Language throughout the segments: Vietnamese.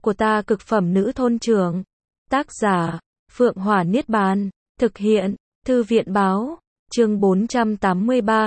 của ta cực phẩm nữ thôn trưởng. Tác giả, Phượng Hỏa Niết Bàn. Thực hiện, Thư viện Báo. Chương 483,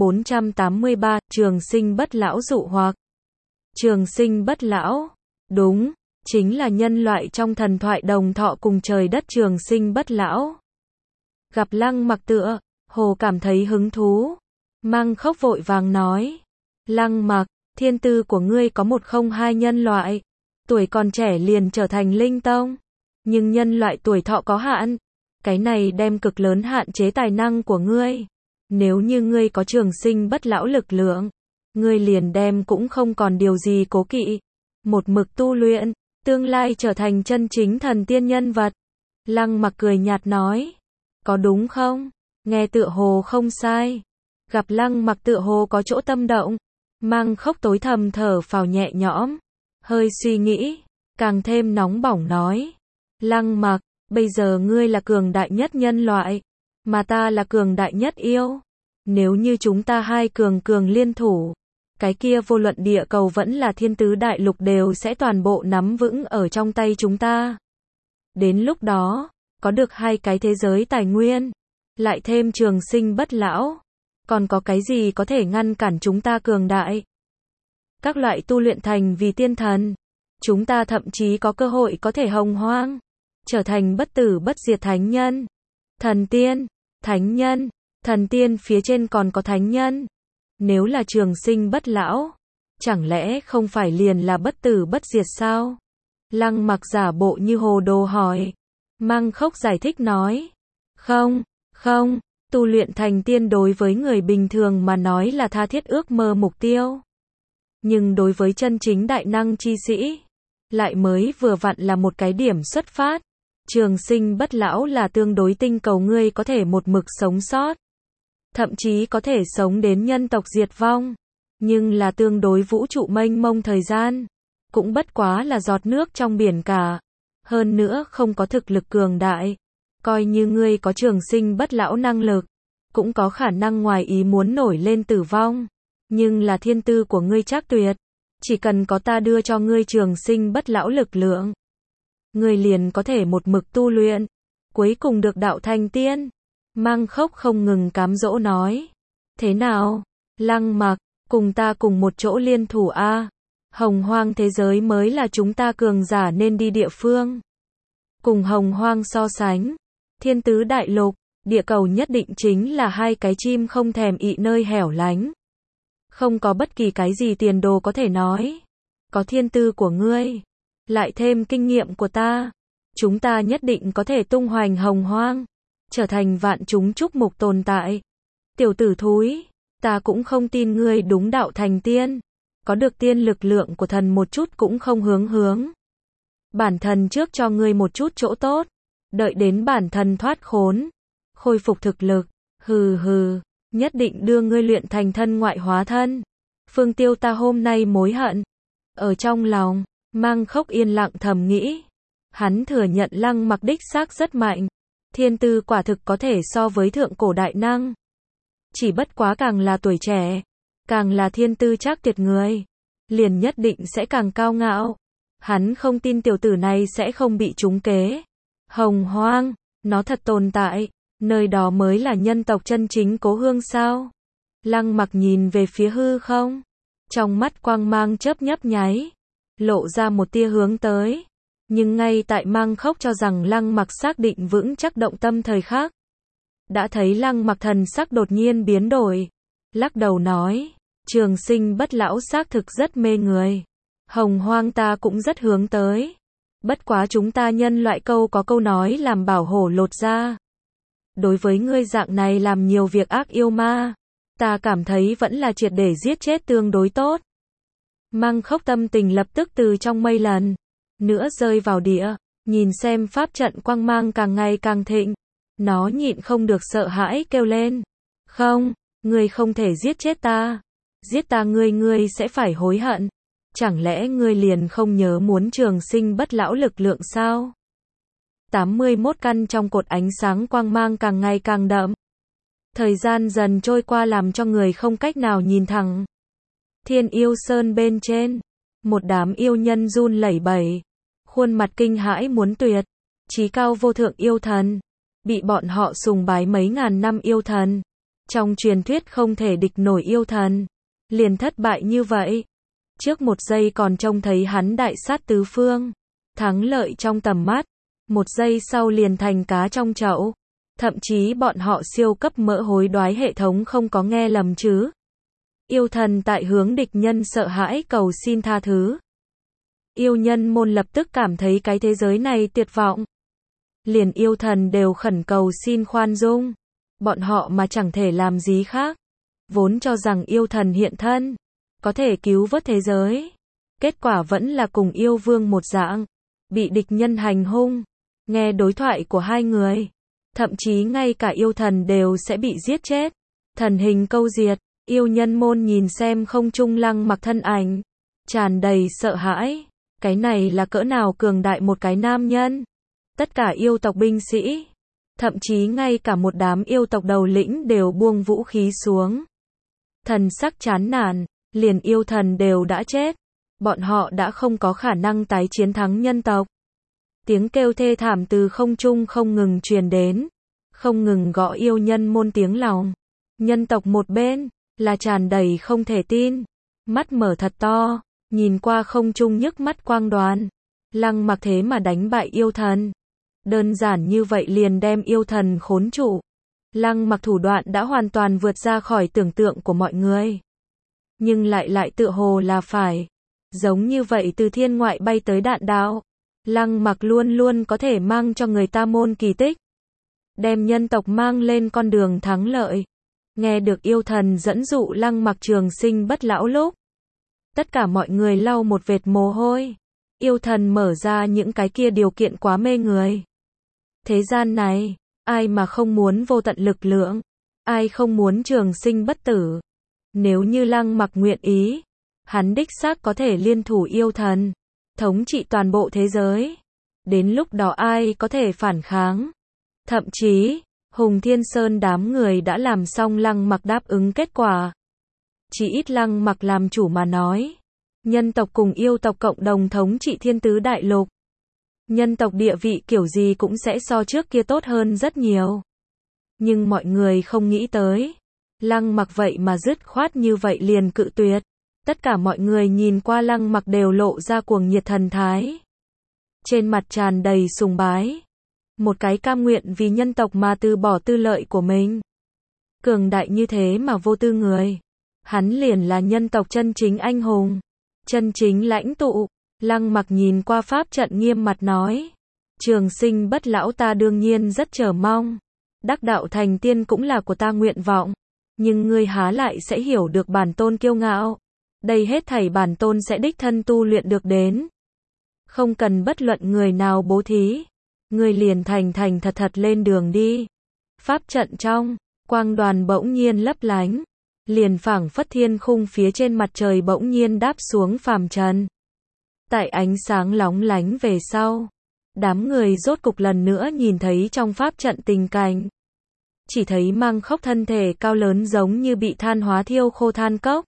Trường sinh bất lão dụ hoặc. Trường sinh bất lão. Đúng, chính là nhân loại trong thần thoại đồng thọ cùng trời đất trường sinh bất lão. Gặp Lăng Mặc tựa hồ cảm thấy hứng thú. Măng Khốc vội vàng nói. Lăng Mặc, thiên tư của ngươi có một không hai nhân loại. Tuổi còn trẻ liền trở thành linh tông. Nhưng nhân loại tuổi thọ có hạn. Cái này đem cực lớn hạn chế tài năng của ngươi. Nếu như ngươi có trường sinh bất lão lực lượng, ngươi liền đem cũng không còn điều gì cố kỵ. Một mực tu luyện, tương lai trở thành chân chính thần tiên nhân vật. Lăng Mặc cười nhạt nói. Có đúng không? Nghe tựa hồ không sai. Gặp Lăng Mặc tựa hồ có chỗ tâm động. Măng Khốc tối thầm thở phào nhẹ nhõm. Hơi suy nghĩ, càng thêm nóng bỏng nói. Lăng Mặc, bây giờ ngươi là cường đại nhất nhân loại, mà ta là cường đại nhất yêu. Nếu như chúng ta hai cường liên thủ, cái kia vô luận địa cầu vẫn là thiên tứ đại lục đều sẽ toàn bộ nắm vững ở trong tay chúng ta. Đến lúc đó, có được hai cái thế giới tài nguyên, lại thêm trường sinh bất lão, còn có cái gì có thể ngăn cản chúng ta cường đại? Các loại tu luyện thành vì tiên thần, chúng ta thậm chí có cơ hội có thể hồng hoang, trở thành bất tử bất diệt thánh nhân, thần tiên, thánh nhân, thần tiên phía trên còn có thánh nhân. Nếu là trường sinh bất lão, chẳng lẽ không phải liền là bất tử bất diệt sao? Lăng Mặc giả bộ như hồ đồ hỏi. Măng Khốc giải thích nói. Không, tu luyện thành tiên đối với người bình thường mà nói là tha thiết ước mơ mục tiêu. Nhưng đối với chân chính đại năng chi sĩ, lại mới vừa vặn là một cái điểm xuất phát. Trường sinh bất lão là tương đối tinh cầu ngươi có thể một mực sống sót. Thậm chí có thể sống đến nhân tộc diệt vong. Nhưng là tương đối vũ trụ mênh mông thời gian. Cũng bất quá là giọt nước trong biển cả. Hơn nữa không có thực lực cường đại. Coi như ngươi có trường sinh bất lão năng lực, cũng có khả năng ngoài ý muốn nổi lên tử vong. Nhưng là thiên tư của ngươi chắc tuyệt. Chỉ cần có ta đưa cho ngươi trường sinh bất lão lực lượng, ngươi liền có thể một mực tu luyện, cuối cùng được đạo thành tiên. Măng Khốc không ngừng cám dỗ nói. Thế nào? Lăng Mặc, cùng ta cùng một chỗ liên thủ a. Hồng hoang thế giới mới là chúng ta cường giả nên đi địa phương. Cùng hồng hoang so sánh, thiên tứ đại lục, địa cầu nhất định chính là hai cái chim không thèm ị nơi hẻo lánh. Không có bất kỳ cái gì tiền đồ có thể nói. Có thiên tư của ngươi, lại thêm kinh nghiệm của ta, chúng ta nhất định có thể tung hoành hồng hoang, trở thành vạn chúng chúc mục tồn tại. Tiểu tử thúi, ta cũng không tin ngươi đúng đạo thành tiên, có được tiên lực lượng của thần một chút cũng không hướng. Bản thần trước cho ngươi một chút chỗ tốt, đợi đến bản thần thoát khốn, khôi phục thực lực, hừ, nhất định đưa ngươi luyện thành thân ngoại hóa thân. Phương Tiêu ta hôm nay mối hận. Ở trong lòng, Măng Khốc yên lặng thầm nghĩ. Hắn thừa nhận Lăng Mặc đích xác rất mạnh. Thiên tư quả thực có thể so với thượng cổ đại năng. Chỉ bất quá càng là tuổi trẻ, càng là thiên tư chắc tuyệt người, liền nhất định sẽ càng cao ngạo. Hắn không tin tiểu tử này sẽ không bị trúng kế. Hồng hoang, nó thật tồn tại, nơi đó mới là nhân tộc chân chính cố hương sao? Lăng Mặc nhìn về phía hư không, trong mắt quang mang chớp nhấp nháy, lộ ra một tia hướng tới. Nhưng ngay tại Măng Khốc cho rằng Lăng Mặc xác định vững chắc động tâm thời khắc, đã thấy Lăng Mặc thần sắc đột nhiên biến đổi, lắc đầu nói, trường sinh bất lão xác thực rất mê người. Hồng hoang ta cũng rất hướng tới. Bất quá chúng ta nhân loại có câu nói làm bảo hổ lột da. Đối với ngươi dạng này làm nhiều việc ác yêu ma, ta cảm thấy vẫn là triệt để giết chết tương đối tốt. Măng Khốc tâm tình lập tức từ trong mây lần nữa rơi vào địa, nhìn xem pháp trận quang mang càng ngày càng thịnh, nó nhịn không được sợ hãi kêu lên. Không, ngươi không thể giết chết ta. Giết ta ngươi sẽ phải hối hận. Chẳng lẽ ngươi liền không nhớ muốn trường sinh bất lão lực lượng sao? 81 căn trong cột ánh sáng quang mang càng ngày càng đậm. Thời gian dần trôi qua làm cho người không cách nào nhìn thẳng. Thiên Yêu Sơn bên trên, một đám yêu nhân run lẩy bẩy, khuôn mặt kinh hãi muốn tuyệt. Chí cao vô thượng yêu thần, bị bọn họ sùng bái mấy ngàn năm yêu thần, trong truyền thuyết không thể địch nổi yêu thần, liền thất bại như vậy. Trước một giây còn trông thấy hắn đại sát tứ phương, thắng lợi trong tầm mắt, một giây sau liền thành cá trong chậu. Thậm chí bọn họ siêu cấp mỡ hối đoái hệ thống không có nghe lầm chứ. Yêu thần tại hướng địch nhân sợ hãi cầu xin tha thứ. Yêu nhân môn lập tức cảm thấy cái thế giới này tuyệt vọng. Liền yêu thần đều khẩn cầu xin khoan dung. Bọn họ mà chẳng thể làm gì khác. Vốn cho rằng yêu thần hiện thân, có thể cứu vớt thế giới. Kết quả vẫn là cùng yêu vương một dạng, bị địch nhân hành hung. Nghe đối thoại của hai người, thậm chí ngay cả yêu thần đều sẽ bị giết chết. Thần hình câu diệt, yêu nhân môn nhìn xem không trung Lăng Mặc thân ảnh, tràn đầy sợ hãi. Cái này là cỡ nào cường đại một cái nam nhân. Tất cả yêu tộc binh sĩ, thậm chí ngay cả một đám yêu tộc đầu lĩnh đều buông vũ khí xuống. Thần sắc chán nản, liền yêu thần đều đã chết. Bọn họ đã không có khả năng tái chiến thắng nhân tộc. Tiếng kêu thê thảm từ không trung không ngừng truyền đến, không ngừng gõ yêu nhân môn tiếng lòng. Nhân tộc một bên, là tràn đầy không thể tin, mắt mở thật to, nhìn qua không trung nhức mắt quang đoàn. Lăng Mặc thế mà đánh bại yêu thần. Đơn giản như vậy liền đem yêu thần khốn trụ. Lăng Mặc thủ đoạn đã hoàn toàn vượt ra khỏi tưởng tượng của mọi người. Nhưng lại tựa hồ là phải. Giống như vậy từ thiên ngoại bay tới đạn đạo. Lăng Mặc luôn luôn có thể mang cho người ta môn kỳ tích. Đem nhân tộc mang lên con đường thắng lợi. Nghe được yêu thần dẫn dụ Lăng Mặc trường sinh bất lão lúc. Tất cả mọi người lau một vệt mồ hôi. Yêu thần mở ra những cái kia điều kiện quá mê người. Thế gian này, ai mà không muốn vô tận lực lượng, ai không muốn trường sinh bất tử. Nếu như Lăng Mặc nguyện ý, hắn đích xác có thể liên thủ yêu thần, thống trị toàn bộ thế giới. Đến lúc đó ai có thể phản kháng. Thậm chí, Hùng Thiên Sơn đám người đã làm xong Lăng Mặc đáp ứng kết quả. Chỉ ít Lăng Mặc làm chủ mà nói. Nhân tộc cùng yêu tộc cộng đồng thống trị thiên tứ đại lục. Nhân tộc địa vị kiểu gì cũng sẽ so trước kia tốt hơn rất nhiều. Nhưng mọi người không nghĩ tới. Lăng Mặc vậy mà dứt khoát như vậy liền cự tuyệt. Tất cả mọi người nhìn qua Lăng Mặc đều lộ ra cuồng nhiệt thần thái. Trên mặt tràn đầy sùng bái. Một cái cam nguyện vì nhân tộc mà từ bỏ tư lợi của mình. Cường đại như thế mà vô tư người. Hắn liền là nhân tộc chân chính anh hùng. Chân chính lãnh tụ. Lăng Mặc nhìn qua pháp trận nghiêm mặt nói. Trường sinh bất lão ta đương nhiên rất chờ mong. Đắc đạo thành tiên cũng là của ta nguyện vọng. Nhưng ngươi há lại sẽ hiểu được bản tôn kiêu ngạo. Đây hết thảy bản tôn sẽ đích thân tu luyện được đến. Không cần bất luận người nào bố thí. Ngươi liền thành thật lên đường đi. Pháp trận trong, quang đoàn bỗng nhiên lấp lánh. Liền phảng phất thiên khung phía trên mặt trời bỗng nhiên đáp xuống phàm trần. Tại ánh sáng lóng lánh về sau, đám người rốt cục lần nữa nhìn thấy trong pháp trận tình cảnh. Chỉ thấy Mang Khốc thân thể cao lớn giống như bị than hóa thiêu khô than cốc.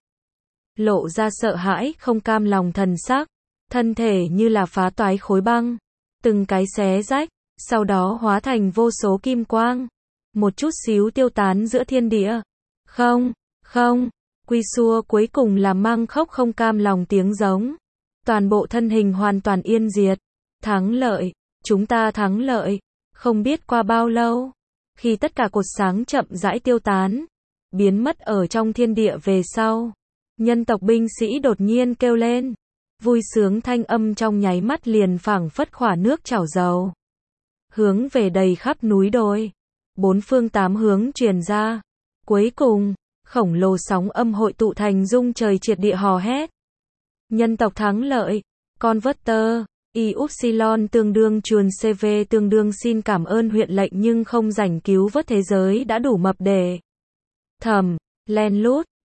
Lộ ra sợ hãi không cam lòng thần sắc, thân thể như là phá toái khối băng, từng cái xé rách, sau đó hóa thành vô số kim quang, một chút xíu tiêu tán giữa thiên địa. Không, quy xua cuối cùng là Mang Khốc không cam lòng tiếng giống. Toàn bộ thân hình hoàn toàn yên diệt. Thắng lợi, chúng ta thắng lợi. Không biết qua bao lâu, khi tất cả cột sáng chậm rãi tiêu tán, biến mất ở trong thiên địa về sau, nhân tộc binh sĩ đột nhiên kêu lên. Vui sướng thanh âm trong nháy mắt liền phảng phất khỏa nước chảo dầu. Hướng về đầy khắp núi đồi. Bốn phương tám hướng truyền ra. Cuối cùng, khổng lồ sóng âm hội tụ thành rung trời triệt địa hò hét. Nhân tộc thắng lợi. Converter. Y Upsilon tương đương chuồn CV tương đương xin cảm ơn huyện lệnh nhưng không rảnh cứu vớt thế giới đã đủ mập để. Thầm. Len lút.